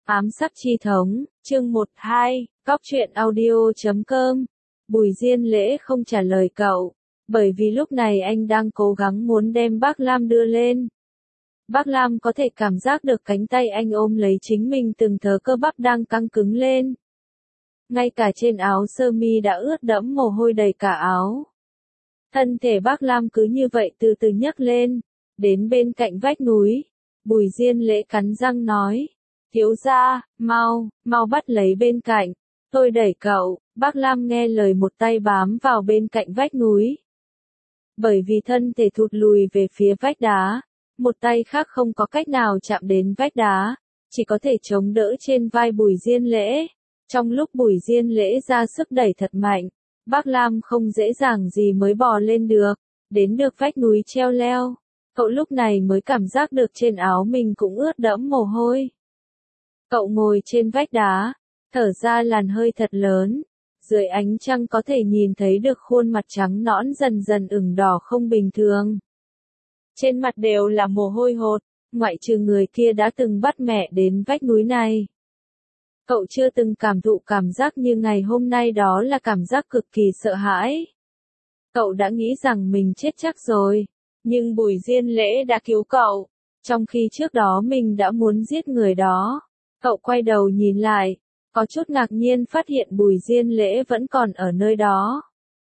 Ám sắc chi thống, chương 1-2, cóc truyện audio.com. Bùi Diên Lễ không trả lời cậu, bởi vì lúc này anh đang cố gắng muốn đem bác Lam đưa lên. Bác Lam có thể cảm giác được cánh tay anh ôm lấy chính mình, từng thớ cơ bắp đang căng cứng lên. Ngay cả trên áo sơ mi đã ướt đẫm mồ hôi đầy cả áo. Thân thể bác Lam cứ như vậy từ từ nhấc lên, đến bên cạnh vách núi. Bùi Diên Lễ cắn răng nói, thiếu gia, mau bắt lấy bên cạnh, tôi đẩy cậu. Bác Lam nghe lời một tay bám vào bên cạnh vách núi. Bởi vì thân thể thụt lùi về phía vách đá, một tay khác không có cách nào chạm đến vách đá, chỉ có thể chống đỡ trên vai Bùi Diên Lễ. Trong lúc Bùi Diên Lễ ra sức đẩy thật mạnh, bác Lam không dễ dàng gì mới bò lên được, đến được vách núi treo leo. Cậu lúc này mới cảm giác được trên áo mình cũng ướt đẫm mồ hôi. Cậu ngồi trên vách đá, thở ra làn hơi thật lớn. Dưới ánh trăng có thể nhìn thấy được khuôn mặt trắng nõn dần dần ửng đỏ không bình thường. Trên mặt đều là mồ hôi hột, ngoại trừ người kia đã từng bắt mẹ đến vách núi này. Cậu chưa từng cảm thụ cảm giác như ngày hôm nay, đó là cảm giác cực kỳ sợ hãi. Cậu đã nghĩ rằng mình chết chắc rồi, nhưng Bùi Diên Lễ đã cứu cậu, trong khi trước đó mình đã muốn giết người đó. Cậu quay đầu nhìn lại, có chút ngạc nhiên phát hiện Bùi Diên Lễ vẫn còn ở nơi đó.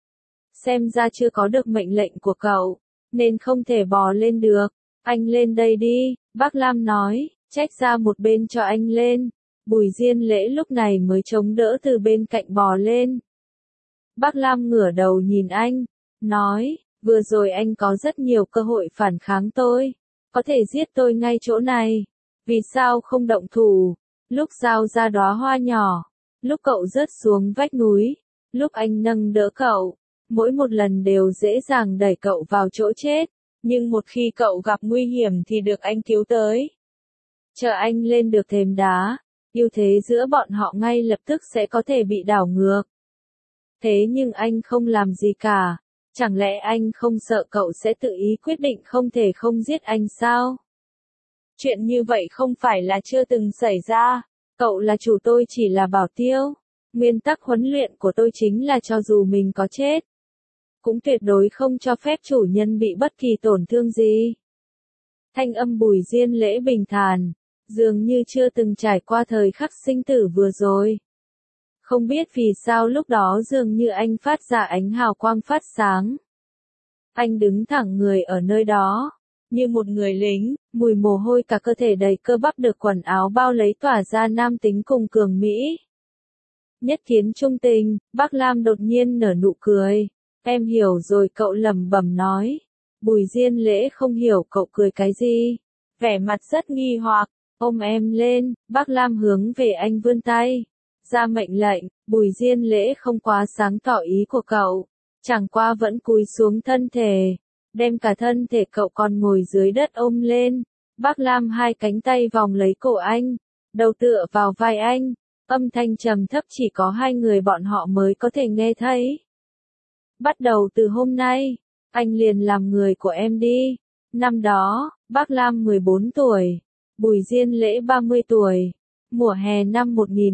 Xem ra chưa có được mệnh lệnh của cậu, nên không thể bò lên được. Anh lên đây đi, bác Lam nói, trách ra một bên cho anh lên. Bùi Diên Lễ lúc này mới chống đỡ từ bên cạnh bò lên. Bác Lam ngửa đầu nhìn anh, nói, vừa rồi anh có rất nhiều cơ hội phản kháng tôi, có thể giết tôi ngay chỗ này, vì sao không động thủ? Lúc giao ra đóa hoa nhỏ, lúc cậu rớt xuống vách núi, lúc anh nâng đỡ cậu, mỗi một lần đều dễ dàng đẩy cậu vào chỗ chết, nhưng một khi cậu gặp nguy hiểm thì được anh cứu tới. Chờ anh lên được thềm đá, ưu thế giữa bọn họ ngay lập tức sẽ có thể bị đảo ngược. Thế nhưng anh không làm gì cả, chẳng lẽ anh không sợ cậu sẽ tự ý quyết định không thể không giết anh sao? Chuyện như vậy không phải là chưa từng xảy ra, cậu là chủ, tôi chỉ là bảo tiêu. Nguyên tắc huấn luyện của tôi chính là cho dù mình có chết, cũng tuyệt đối không cho phép chủ nhân bị bất kỳ tổn thương gì. Thanh âm Bùi Diên Lễ bình thản, dường như chưa từng trải qua thời khắc sinh tử vừa rồi. Không biết vì sao lúc đó dường như anh phát ra ánh hào quang phát sáng. Anh đứng thẳng người ở nơi đó, như một người lính, mùi mồ hôi cả cơ thể đầy cơ bắp được quần áo bao lấy tỏa ra nam tính cùng cường mỹ. Nhất kiến trung tình, bác Lam đột nhiên nở nụ cười. Em hiểu rồi, cậu lẩm bẩm nói. Bùi Diên Lễ không hiểu cậu cười cái gì, vẻ mặt rất nghi hoặc. Ôm em lên, bác Lam hướng về anh vươn tay, ra mệnh lệnh. Bùi Diên Lễ không quá sáng tỏ ý của cậu, chẳng qua vẫn cúi xuống thân thể, đem cả thân thể cậu còn ngồi dưới đất ôm lên. Bác Lam hai cánh tay vòng lấy cổ anh, đầu tựa vào vai anh, âm thanh trầm thấp chỉ có hai người bọn họ mới có thể nghe thấy. Bắt đầu từ hôm nay, anh liền làm người của em đi. Năm đó, bác Lam 14 tuổi, Bùi Diên Lễ 30 tuổi, mùa hè năm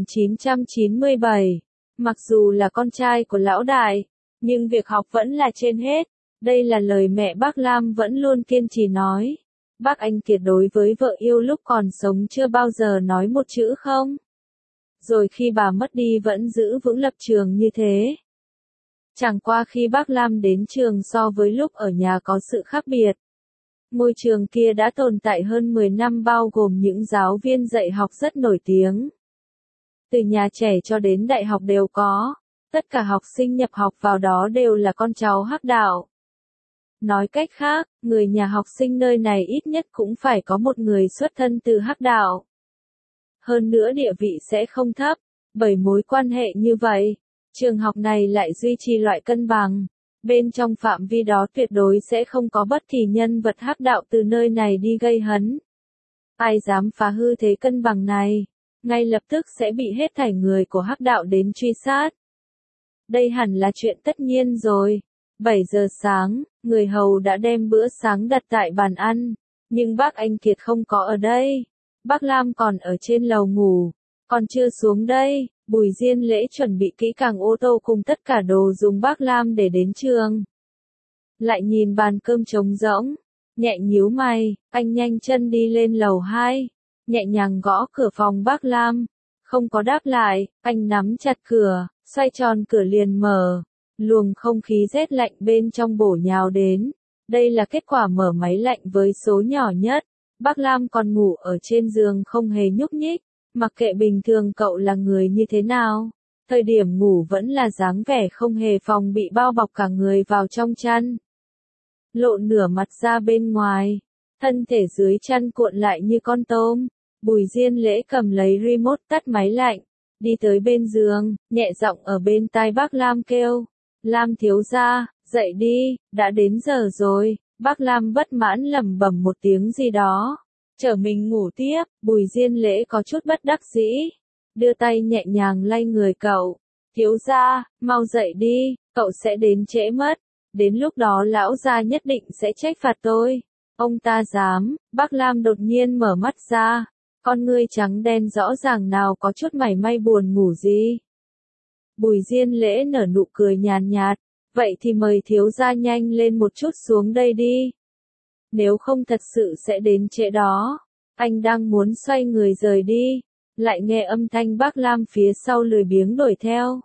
1997. Mặc dù là con trai của lão đại, nhưng việc học vẫn là trên hết. Đây là lời mẹ bác Lam vẫn luôn kiên trì nói. Bác anh Kiệt đối với vợ yêu lúc còn sống chưa bao giờ nói một chữ không. Rồi khi bà mất đi vẫn giữ vững lập trường như thế. Chẳng qua khi bác Lam đến trường so với lúc ở nhà có sự khác biệt. Ngôi trường kia đã tồn tại hơn 10 năm, bao gồm những giáo viên dạy học rất nổi tiếng. Từ nhà trẻ cho đến đại học đều có. Tất cả học sinh nhập học vào đó đều là con cháu Hắc Đạo. Nói cách khác, người nhà học sinh nơi này ít nhất cũng phải có một người xuất thân từ Hắc Đạo. Hơn nữa địa vị sẽ không thấp, bởi mối quan hệ như vậy, trường học này lại duy trì loại cân bằng. Bên trong phạm vi đó tuyệt đối sẽ không có bất kỳ nhân vật Hắc Đạo từ nơi này đi gây hấn. Ai dám phá hư thế cân bằng này, ngay lập tức sẽ bị hết thảy người của Hắc Đạo đến truy sát. Đây hẳn là chuyện tất nhiên rồi. 7 giờ sáng, người hầu đã đem bữa sáng đặt tại bàn ăn, nhưng bác anh Kiệt không có ở đây. Bác Lam còn ở trên lầu ngủ, còn chưa xuống đây. Bùi Diên Lễ chuẩn bị kỹ càng ô tô cùng tất cả đồ dùng bác Lam để đến trường. Lại nhìn bàn cơm trống rỗng, nhẹ nhíu mày, anh nhanh chân đi lên lầu 2, nhẹ nhàng gõ cửa phòng bác Lam. Không có đáp lại, anh nắm chặt cửa, xoay tròn cửa liền mở. Luồng không khí rét lạnh bên trong bổ nhào đến. Đây là kết quả mở máy lạnh với số nhỏ nhất. Bác Lam còn ngủ ở trên giường không hề nhúc nhích. Mặc kệ bình thường cậu là người như thế nào, thời điểm ngủ vẫn là dáng vẻ không hề phòng bị bao bọc cả người vào trong chăn. Lộ nửa mặt ra bên ngoài, thân thể dưới chăn cuộn lại như con tôm. Bùi Diên Lễ cầm lấy remote tắt máy lạnh, đi tới bên giường, nhẹ giọng ở bên tai bác Lam kêu. Lam thiếu gia, dậy đi, đã đến giờ rồi. Bác Lam bất mãn lẩm bẩm một tiếng gì đó. Chở mình ngủ tiếp, Bùi Diên Lễ có chút bất đắc dĩ. Đưa tay nhẹ nhàng lay người cậu. Thiếu gia, mau dậy đi, cậu sẽ đến trễ mất. Đến lúc đó lão gia nhất định sẽ trách phạt tôi. Ông ta dám, bác Lam đột nhiên mở mắt ra. Con ngươi trắng đen rõ ràng nào có chút mảy may buồn ngủ gì. Bùi Diên Lễ nở nụ cười nhàn nhạt. Vậy thì mời thiếu gia nhanh lên một chút xuống đây đi. Nếu không thật sự sẽ đến trễ đó. Anh đang muốn xoay người rời đi, lại nghe âm thanh bác Lam phía sau lười biếng đuổi theo.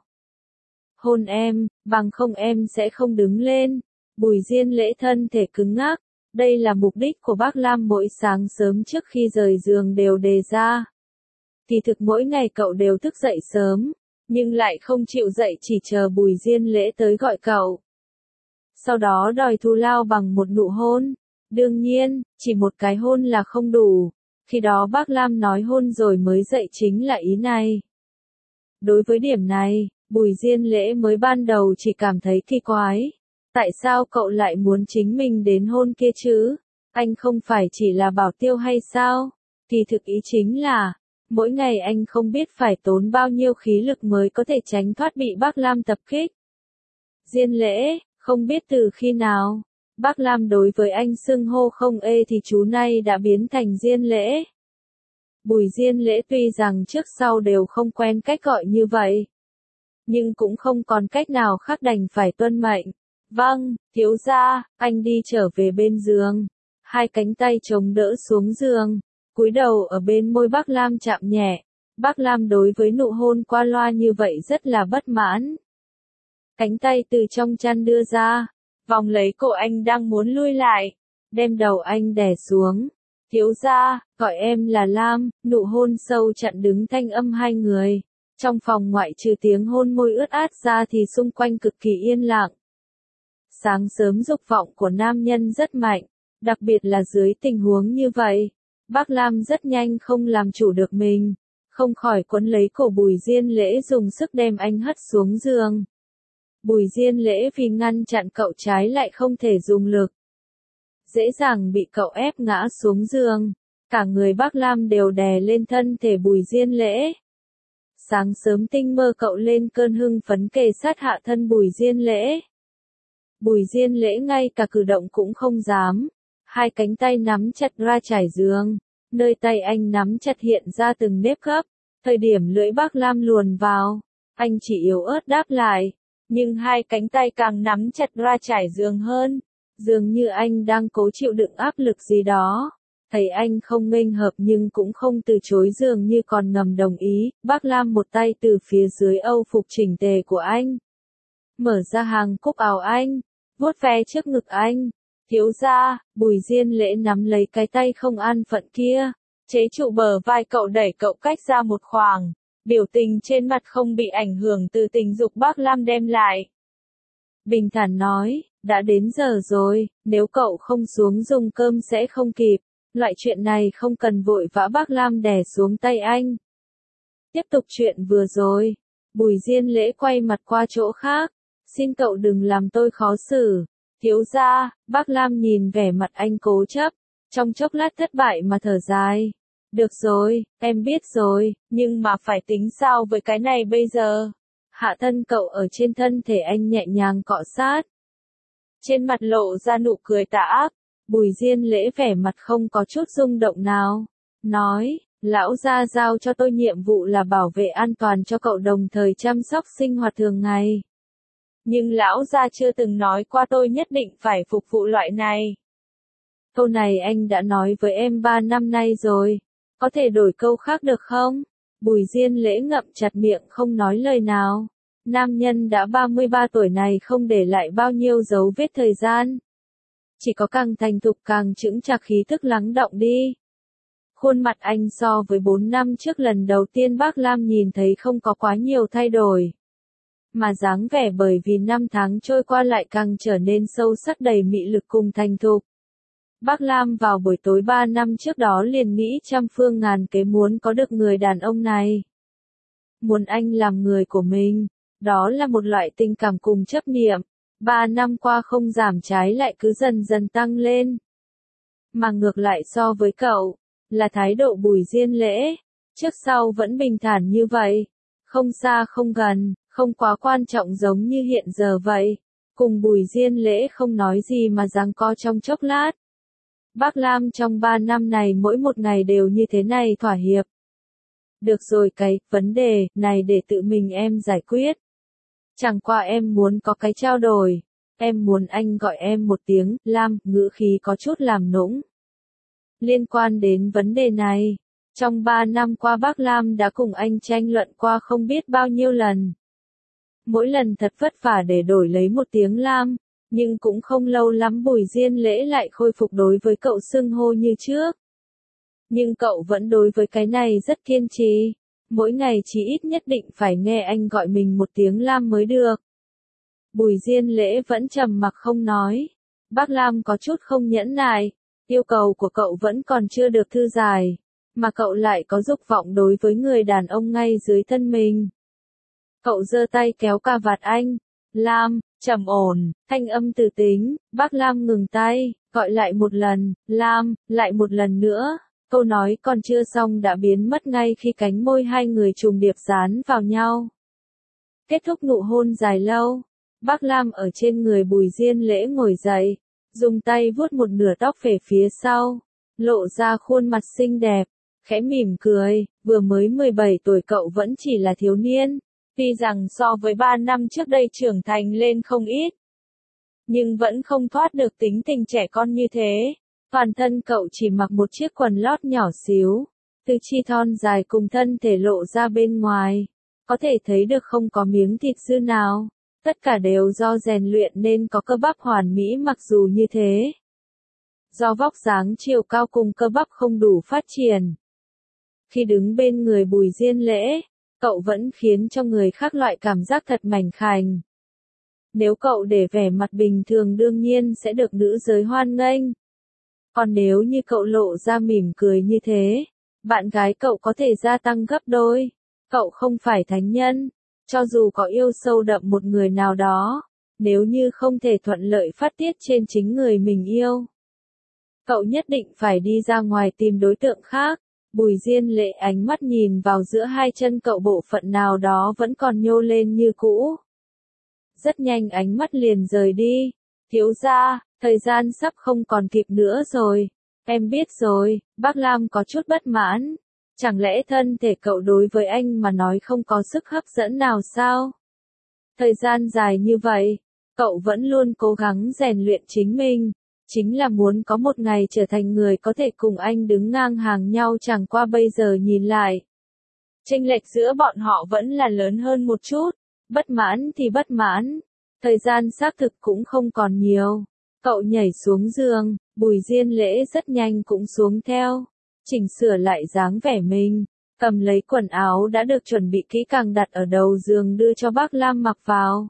Hôn em, bằng không em sẽ không đứng lên. Bùi Diên Lễ thân thể cứng ngắc. Đây là mục đích của bác Lam mỗi sáng sớm trước khi rời giường đều đề ra. Kỳ thực mỗi ngày cậu đều thức dậy sớm, nhưng lại không chịu dậy chỉ chờ Bùi Diên Lễ tới gọi cậu. Sau đó đòi thù lao bằng một nụ hôn. Đương nhiên, chỉ một cái hôn là không đủ. Khi đó bác Lam nói hôn rồi mới dậy chính là ý này. Đối với điểm này, Bùi Diên Lễ mới ban đầu chỉ cảm thấy kỳ quái. Tại sao cậu lại muốn chính mình đến hôn kia chứ? Anh không phải chỉ là bảo tiêu hay sao? Kỳ thực ý chính là, mỗi ngày anh không biết phải tốn bao nhiêu khí lực mới có thể tránh thoát bị bác Lam tập kích. Diên Lễ, không biết từ khi nào, bác Lam đối với anh xưng hô không ê thì chú này đã biến thành Diên Lễ. Bùi Diên Lễ tuy rằng trước sau đều không quen cách gọi như vậy, nhưng cũng không còn cách nào khác đành phải tuân mệnh. Vâng, thiếu gia, anh đi trở về bên giường. Hai cánh tay chống đỡ xuống giường, cúi đầu ở bên môi bác Lam chạm nhẹ. Bác Lam đối với nụ hôn qua loa như vậy rất là bất mãn. Cánh tay từ trong chăn đưa ra, vòng lấy cổ anh đang muốn lui lại, đem đầu anh đè xuống. Thiếu gia, gọi em là Lam. Nụ hôn sâu chặn đứng thanh âm hai người. Trong phòng ngoại trừ tiếng hôn môi ướt át ra thì xung quanh cực kỳ yên lặng. Sáng sớm dục vọng của nam nhân rất mạnh, đặc biệt là dưới tình huống như vậy. Bác Lam rất nhanh không làm chủ được mình, không khỏi quấn lấy cổ Bùi Diên Lễ dùng sức đem anh hất xuống giường. Bùi Diên Lễ vì ngăn chặn cậu trái lại không thể dùng lực. Dễ dàng bị cậu ép ngã xuống giường, cả người bác Lam đều đè lên thân thể Bùi Diên Lễ. Sáng sớm tinh mơ cậu lên cơn hưng phấn kề sát hạ thân Bùi Diên Lễ. Bùi Diên Lễ ngay cả cử động cũng không dám, hai cánh tay nắm chặt ra trải giường, nơi tay anh nắm chặt hiện ra từng nếp gấp, thời điểm lưỡi bác Lam luồn vào, anh chỉ yếu ớt đáp lại, nhưng hai cánh tay càng nắm chặt ra trải giường hơn, dường như anh đang cố chịu đựng áp lực gì đó. Thấy anh không nghênh hợp nhưng cũng không từ chối dường như còn ngầm đồng ý, bác Lam một tay từ phía dưới âu phục chỉnh tề của anh, mở ra hàng cúc áo anh, vuốt ve trước ngực anh. Thiếu gia, Bùi Diên Lễ nắm lấy cái tay không an phận kia, chế trụ bờ vai cậu đẩy cậu cách ra một khoảng, biểu tình trên mặt không bị ảnh hưởng từ tình dục bác Lam đem lại. Bình thản nói, đã đến giờ rồi, nếu cậu không xuống dùng cơm sẽ không kịp, loại chuyện này không cần vội vã. Bác Lam đè xuống tay anh. Tiếp tục chuyện vừa rồi, Bùi Diên Lễ quay mặt qua chỗ khác, xin cậu đừng làm tôi khó xử. Thiếu gia, bác Lam nhìn vẻ mặt anh cố chấp, trong chốc lát thất bại mà thở dài. Được rồi, em biết rồi, nhưng mà phải tính sao với cái này bây giờ? Hạ thân cậu ở trên thân thể anh nhẹ nhàng cọ sát. Trên mặt lộ ra nụ cười tà ác, Bùi Diên Lễ vẻ mặt không có chút rung động nào. Nói, Lão gia giao cho tôi nhiệm vụ là bảo vệ an toàn cho cậu đồng thời chăm sóc sinh hoạt thường ngày. Nhưng lão gia chưa từng nói qua tôi nhất định phải phục vụ loại này. Câu này anh đã nói với em 3 năm nay rồi. Có thể đổi câu khác được không? Bùi Diên Lễ ngậm chặt miệng không nói lời nào. Nam nhân đã 33 tuổi này không để lại bao nhiêu dấu vết thời gian. Chỉ có càng thành thục càng chững chạc khí thức lắng đọng đi. Khuôn mặt anh so với 4 năm trước lần đầu tiên bác Lam nhìn thấy không có quá nhiều thay đổi. Mà dáng vẻ bởi vì năm tháng trôi qua lại càng trở nên sâu sắc đầy mị lực cùng thành thục. Bác Lam vào buổi tối 3 năm trước đó liền nghĩ trăm phương ngàn kế muốn có được người đàn ông này. Muốn anh làm người của mình, đó là một loại tình cảm cùng chấp niệm. 3 năm qua không giảm trái lại cứ dần dần tăng lên. Mà ngược lại so với cậu, là thái độ Bùi Diên Lễ, trước sau vẫn bình thản như vậy. Không xa không gần, không quá quan trọng giống như hiện giờ vậy. Cùng Bùi Diên Lễ không nói gì mà giằng co trong chốc lát. Bác Lam trong 3 năm này mỗi một ngày đều như thế này thỏa hiệp. Được rồi cái vấn đề này để tự mình em giải quyết. Chẳng qua em muốn có cái trao đổi. Em muốn anh gọi em một tiếng Lam, ngữ khí có chút làm nũng. Liên quan đến vấn đề này, trong 3 năm qua bác Lam đã cùng anh tranh luận qua không biết bao nhiêu lần. Mỗi lần thật vất vả để đổi lấy một tiếng Lam, nhưng cũng không lâu lắm Bùi Diên Lễ lại khôi phục đối với cậu xưng hô như trước. Nhưng cậu vẫn đối với cái này rất kiên trì, mỗi ngày chỉ ít nhất định phải nghe anh gọi mình một tiếng Lam mới được. Bùi Diên Lễ vẫn trầm mặc không nói. Bác Lam có chút không nhẫn nại, yêu cầu của cậu vẫn còn chưa được thư giải, mà cậu lại có dục vọng đối với người đàn ông ngay dưới thân mình. Cậu giơ tay kéo cà vạt anh. Lam, trầm ổn, thanh âm từ tính, bác Lam ngừng tay, gọi lại một lần, Lam, lại một lần nữa. Câu nói còn chưa xong đã biến mất ngay khi cánh môi hai người trùng điệp dán vào nhau. Kết thúc nụ hôn dài lâu, bác Lam ở trên người Bùi Diên Lễ ngồi dậy, dùng tay vuốt một nửa tóc về phía sau, lộ ra khuôn mặt xinh đẹp, khẽ mỉm cười, vừa mới 17 tuổi cậu vẫn chỉ là thiếu niên. Tuy rằng so với 3 năm trước đây trưởng thành lên không ít, nhưng vẫn không thoát được tính tình trẻ con như thế. Toàn thân cậu chỉ mặc một chiếc quần lót nhỏ xíu, từ chi thon dài cùng thân thể lộ ra bên ngoài, có thể thấy được không có miếng thịt dư nào, tất cả đều do rèn luyện nên có cơ bắp hoàn mỹ mặc dù như thế. Do vóc dáng chiều cao cùng cơ bắp không đủ phát triển. Khi đứng bên người Bùi Diên Lễ, cậu vẫn khiến cho người khác loại cảm giác thật mảnh khảnh. Nếu cậu để vẻ mặt bình thường đương nhiên sẽ được nữ giới hoan nghênh. Còn nếu như cậu lộ ra mỉm cười như thế, bạn gái cậu có thể gia tăng gấp đôi. Cậu không phải thánh nhân, cho dù có yêu sâu đậm một người nào đó, nếu như không thể thuận lợi phát tiết trên chính người mình yêu, cậu nhất định phải đi ra ngoài tìm đối tượng khác. Bùi Diên Lễ ánh mắt nhìn vào giữa hai chân cậu bộ phận nào đó vẫn còn nhô lên như cũ. Rất nhanh ánh mắt liền rời đi. Thiếu gia, thời gian sắp không còn kịp nữa rồi. Em biết rồi, bác Lam có chút bất mãn. Chẳng lẽ thân thể cậu đối với anh mà nói không có sức hấp dẫn nào sao? Thời gian dài như vậy, cậu vẫn luôn cố gắng rèn luyện chính mình. Chính là muốn có một ngày trở thành người có thể cùng anh đứng ngang hàng nhau, chẳng qua bây giờ nhìn lại. Chênh lệch giữa bọn họ vẫn là lớn hơn một chút. Bất mãn thì bất mãn. Thời gian xác thực cũng không còn nhiều. Cậu nhảy xuống giường, Bùi Diên Lễ rất nhanh cũng xuống theo. Chỉnh sửa lại dáng vẻ mình, cầm lấy quần áo đã được chuẩn bị kỹ càng đặt ở đầu giường đưa cho bác Lam mặc vào.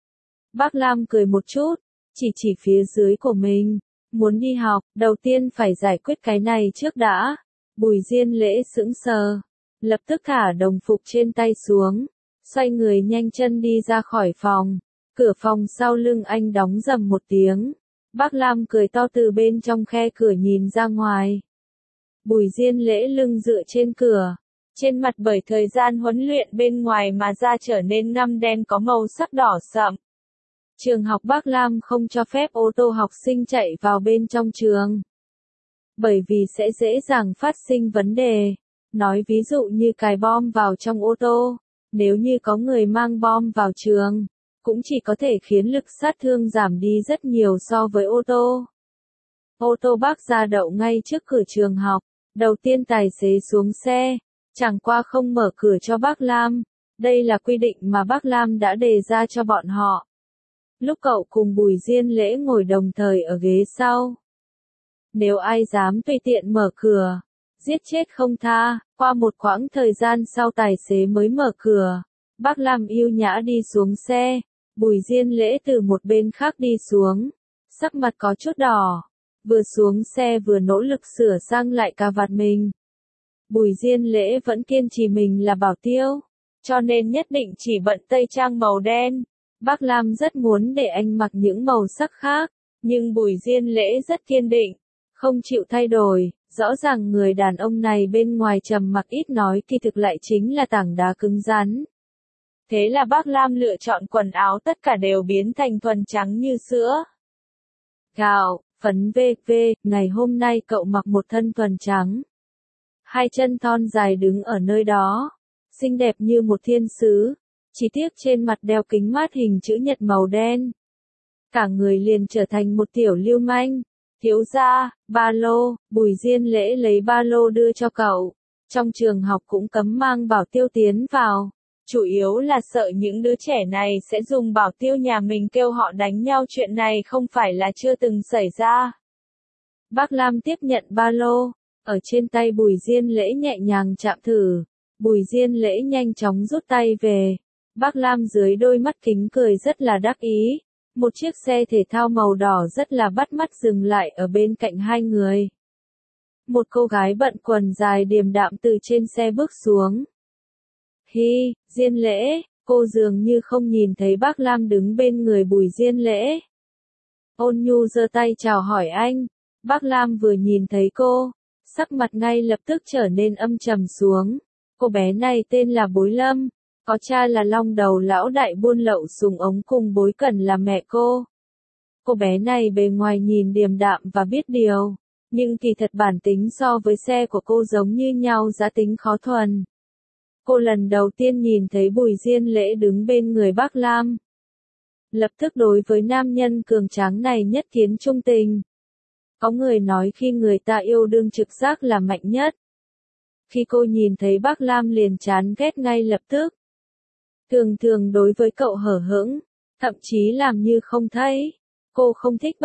Bác Lam cười một chút, chỉ phía dưới của mình. Muốn đi học, đầu tiên phải giải quyết cái này trước đã. Bùi Diên Lễ sững sờ, lập tức thả đồng phục trên tay xuống, xoay người nhanh chân đi ra khỏi phòng. Cửa phòng sau lưng anh đóng rầm một tiếng. Bác Lam cười to từ bên trong khe cửa nhìn ra ngoài. Bùi Diên Lễ lưng dựa trên cửa, trên mặt bởi thời gian huấn luyện bên ngoài mà da trở nên ngăm đen có màu sắc đỏ sậm. Trường học Bác Lam không cho phép ô tô học sinh chạy vào bên trong trường, bởi vì sẽ dễ dàng phát sinh vấn đề. Nói ví dụ như cài bom vào trong ô tô, nếu như có người mang bom vào trường, cũng chỉ có thể khiến lực sát thương giảm đi rất nhiều so với ô tô. Ô tô bác ra đậu ngay trước cửa trường học, đầu tiên tài xế xuống xe, chẳng qua không mở cửa cho bác Lam, đây là quy định mà bác Lam đã đề ra cho bọn họ. Lúc cậu cùng Bùi Diên Lễ ngồi đồng thời ở ghế sau. Nếu ai dám tùy tiện mở cửa, giết chết không tha, qua một quãng thời gian sau tài xế mới mở cửa. Bác Lam yêu nhã đi xuống xe, Bùi Diên Lễ từ một bên khác đi xuống, sắc mặt có chút đỏ, vừa xuống xe vừa nỗ lực sửa sang lại cà vạt mình. Bùi Diên Lễ vẫn kiên trì mình là bảo tiêu, cho nên nhất định chỉ bận tây trang màu đen. Bác Lam rất muốn để anh mặc những màu sắc khác, nhưng Bùi Diên Lễ rất kiên định, không chịu thay đổi. Rõ ràng người đàn ông này bên ngoài trầm mặc ít nói kỳ thực lại chính là tảng đá cứng rắn. Thế là bác Lam lựa chọn quần áo tất cả đều biến thành thuần trắng như sữa. Gạo, phấn VV, ngày hôm nay cậu mặc một thân thuần trắng. Hai chân thon dài đứng ở nơi đó, xinh đẹp như một thiên sứ, chỉ tiếc trên mặt đeo kính mát hình chữ nhật màu đen. Cả người liền trở thành một tiểu lưu manh. Thiếu gia, ba lô, Bùi Diên Lễ lấy ba lô đưa cho cậu. Trong trường học cũng cấm mang bảo tiêu tiến vào. Chủ yếu là sợ những đứa trẻ này sẽ dùng bảo tiêu nhà mình kêu họ đánh nhau, chuyện này không phải là chưa từng xảy ra. Bác Lam tiếp nhận ba lô, ở trên tay Bùi Diên Lễ nhẹ nhàng chạm thử. Bùi Diên Lễ nhanh chóng rút tay về. Bác Lam dưới đôi mắt kính cười rất là đắc ý. Một chiếc xe thể thao màu đỏ rất là bắt mắt dừng lại ở bên cạnh hai người. Một cô gái bận quần dài điềm đạm từ trên xe bước xuống. Hi, Diên Lễ, cô dường như không nhìn thấy bác Lam đứng bên người Bùi Diên Lễ. Ôn nhu giơ tay chào hỏi anh. Bác Lam vừa nhìn thấy cô, sắc mặt ngay lập tức trở nên âm trầm xuống. Cô bé này tên là Bối Lâm. Có cha là Long Đầu lão đại buôn lậu súng ống, cùng Bối Cẩn là mẹ cô. Cô bé này bề ngoài nhìn điềm đạm và biết điều, nhưng kỳ thật bản tính so với xe của cô giống như nhau, giá tính khó thuần. Cô lần đầu tiên nhìn thấy Bùi Diên Lễ đứng bên người bác Lam, lập tức đối với nam nhân cường tráng này nhất kiến trung tình. Có người nói khi người ta yêu đương trực giác là mạnh nhất. Khi cô nhìn thấy bác Lam liền chán ghét ngay lập tức. Thường đối với cậu hở hững, thậm chí làm như không thấy. Cô không thích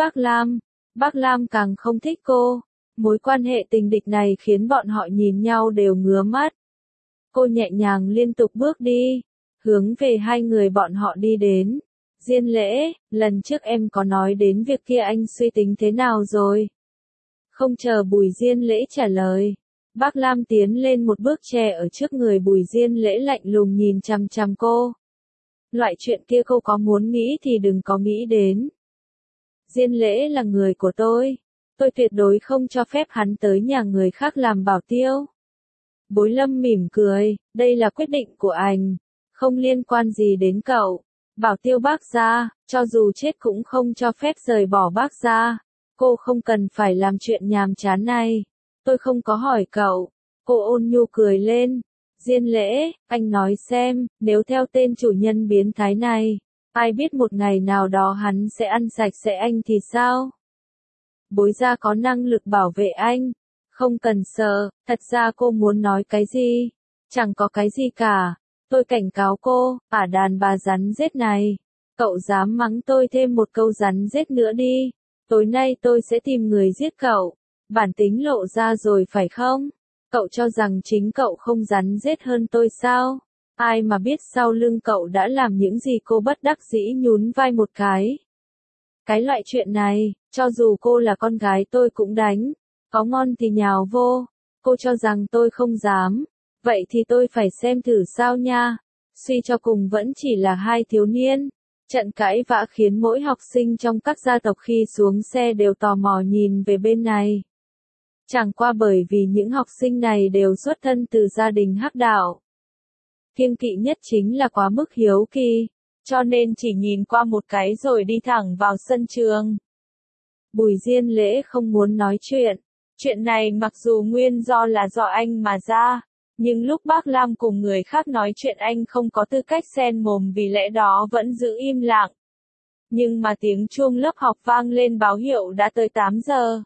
bác Lam càng không thích cô. Mối quan hệ tình địch này khiến bọn họ nhìn nhau đều ngứa mắt. Cô nhẹ nhàng liên tục bước đi, hướng về hai người bọn họ đi đến. Diên Lễ, lần trước em có nói đến việc kia, anh suy tính thế nào rồi? Không chờ Bùi Diên Lễ trả lời, bác Lam tiến lên một bước che ở trước người Bùi Diên Lễ, lạnh lùng nhìn chằm chằm cô. Loại chuyện kia cô có muốn nghĩ thì đừng có nghĩ đến. Diên Lễ là người của tôi tuyệt đối không cho phép hắn tới nhà người khác làm bảo tiêu. Bối Lâm mỉm cười, đây là quyết định của anh, không liên quan gì đến cậu. Bảo tiêu bác gia, cho dù chết cũng không cho phép rời bỏ bác gia. Cô không cần phải làm chuyện nhàm chán này. Tôi không có hỏi cậu. Cô ôn nhu cười lên. Diên Lễ, anh nói xem, nếu theo tên chủ nhân biến thái này, ai biết một ngày nào đó hắn sẽ ăn sạch sẽ anh thì sao? Bối gia có năng lực bảo vệ anh. Không cần sợ, thật ra cô muốn nói cái gì? Chẳng có cái gì cả. Tôi cảnh cáo cô, đàn bà rắn rết này. Cậu dám mắng tôi thêm một câu rắn rết nữa đi. Tối nay tôi sẽ tìm người giết cậu. Bản tính lộ ra rồi phải không? Cậu cho rằng chính cậu không rắn rết hơn tôi sao? Ai mà biết sau lưng cậu đã làm những gì? Cô bất đắc dĩ nhún vai một cái. Cái loại chuyện này, cho dù cô là con gái tôi cũng đánh. Có ngon thì nhào vô. Cô cho rằng tôi không dám. Vậy thì tôi phải xem thử sao nha. Suy cho cùng vẫn chỉ là hai thiếu niên. Trận cãi vã khiến mỗi học sinh trong các gia tộc khi xuống xe đều tò mò nhìn về bên này. Chẳng qua bởi vì những học sinh này đều xuất thân từ gia đình hắc đạo. Kiêng kỵ nhất chính là quá mức hiếu kỳ, cho nên chỉ nhìn qua một cái rồi đi thẳng vào sân trường. Bùi Diên Lễ không muốn nói chuyện. Chuyện này mặc dù nguyên do là do anh mà ra, Nhưng lúc bác Lam cùng người khác nói chuyện anh không có tư cách xen mồm, vì lẽ đó vẫn giữ im lặng. Nhưng mà tiếng chuông lớp học vang lên báo hiệu đã tới 8 giờ.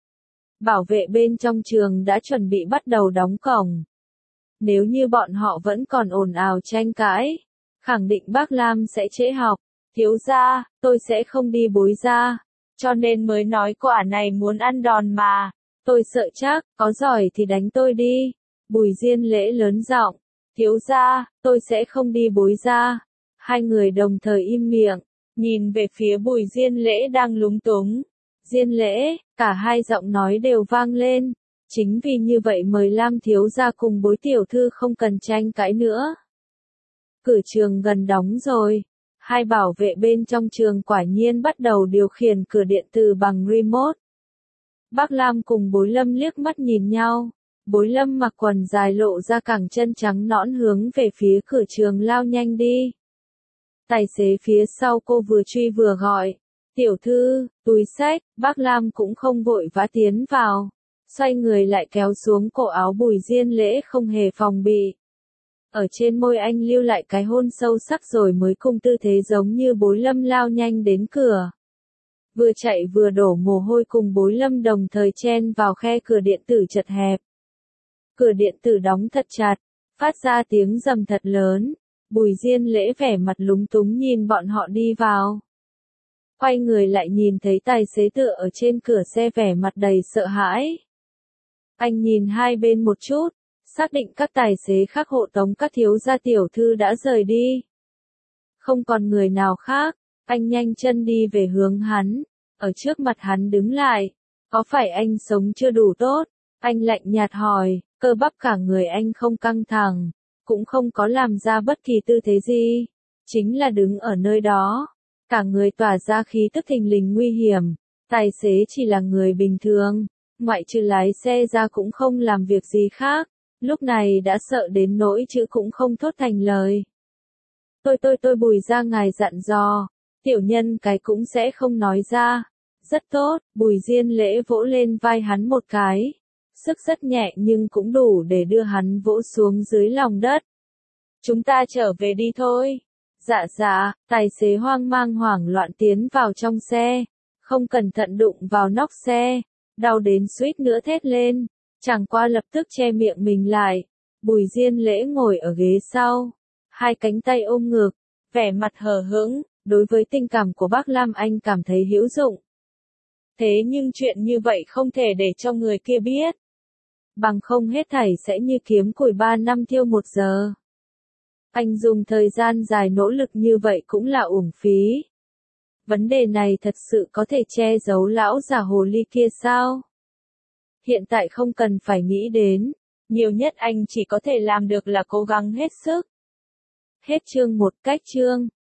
Bảo vệ bên trong trường đã chuẩn bị bắt đầu đóng cổng. Nếu như bọn họ vẫn còn ồn ào tranh cãi, khẳng định bác Lam sẽ trễ học. Thiếu gia, tôi sẽ không đi bối ra, cho nên mới nói cô ả này muốn ăn đòn mà. Tôi sợ chắc, có giỏi thì đánh tôi đi. Bùi Diên Lễ lớn giọng. Thiếu gia, tôi sẽ không đi bối ra. Hai người đồng thời im miệng, nhìn về phía Bùi Diên Lễ đang lúng túng. Diên Lễ, cả hai giọng nói đều vang lên. Chính vì như vậy mời Lam thiếu gia cùng Bối tiểu thư không cần tranh cãi nữa. Cửa trường gần đóng rồi. Hai bảo vệ bên trong trường quả nhiên bắt đầu điều khiển cửa điện tử bằng remote. Bác Lam cùng Bối Lâm liếc mắt nhìn nhau. Bối Lâm mặc quần dài lộ ra cẳng chân trắng nõn hướng về phía cửa trường lao nhanh đi. Tài xế phía sau cô vừa truy vừa gọi. Tiểu thư, túi xách, bác Lam cũng không vội vã tiến vào. Xoay người lại kéo xuống cổ áo Bùi Diên Lễ không hề phòng bị. Ở trên môi anh lưu lại cái hôn sâu sắc rồi mới cùng tư thế giống như Bối Lâm lao nhanh đến cửa. Vừa chạy vừa đổ mồ hôi cùng Bối Lâm đồng thời chen vào khe cửa điện tử chật hẹp. Cửa điện tử đóng thật chặt, phát ra tiếng rầm thật lớn. Bùi Diên Lễ vẻ mặt lúng túng nhìn bọn họ đi vào. Quay người lại nhìn thấy tài xế tựa ở trên cửa xe vẻ mặt đầy sợ hãi. Anh nhìn hai bên một chút, xác định các tài xế khác hộ tống các thiếu gia tiểu thư đã rời đi. Không còn người nào khác, anh nhanh chân đi về hướng hắn, ở trước mặt hắn đứng lại. Có phải anh sống chưa đủ tốt? Anh lạnh nhạt hỏi, cơ bắp cả người anh không căng thẳng, cũng không có làm ra bất kỳ tư thế gì, chính là đứng ở nơi đó. Cả người tỏa ra khí tức thình lình nguy hiểm, tài xế chỉ là người bình thường, ngoại trừ lái xe ra cũng không làm việc gì khác, lúc này đã sợ đến nỗi chữ cũng không thốt thành lời. Tôi Bùi gia ngài dặn dò, tiểu nhân cái cũng sẽ không nói ra. Rất tốt, Bùi Diên Lễ vỗ lên vai hắn một cái. Sức rất nhẹ nhưng cũng đủ để đưa hắn vỗ xuống dưới lòng đất. Chúng ta trở về đi thôi. Dạ, tài xế hoang mang hoảng loạn tiến vào trong xe, không cẩn thận đụng vào nóc xe, đau đến suýt nữa thét lên, chẳng qua lập tức che miệng mình lại. Bùi Diên Lễ ngồi ở ghế sau, hai cánh tay ôm ngực, vẻ mặt hờ hững, đối với tình cảm của bác Lam anh cảm thấy hữu dụng. Thế nhưng chuyện như vậy không thể để cho người kia biết. Bằng không hết thảy sẽ như kiếm củi 3 năm thiêu 1 giờ. Anh dùng thời gian dài nỗ lực như vậy cũng là uổng phí. Vấn đề này thật sự có thể che giấu lão già hồ ly kia sao? Hiện tại không cần phải nghĩ đến, nhiều nhất anh chỉ có thể làm được là cố gắng hết sức. Hết chương 1 cách chương.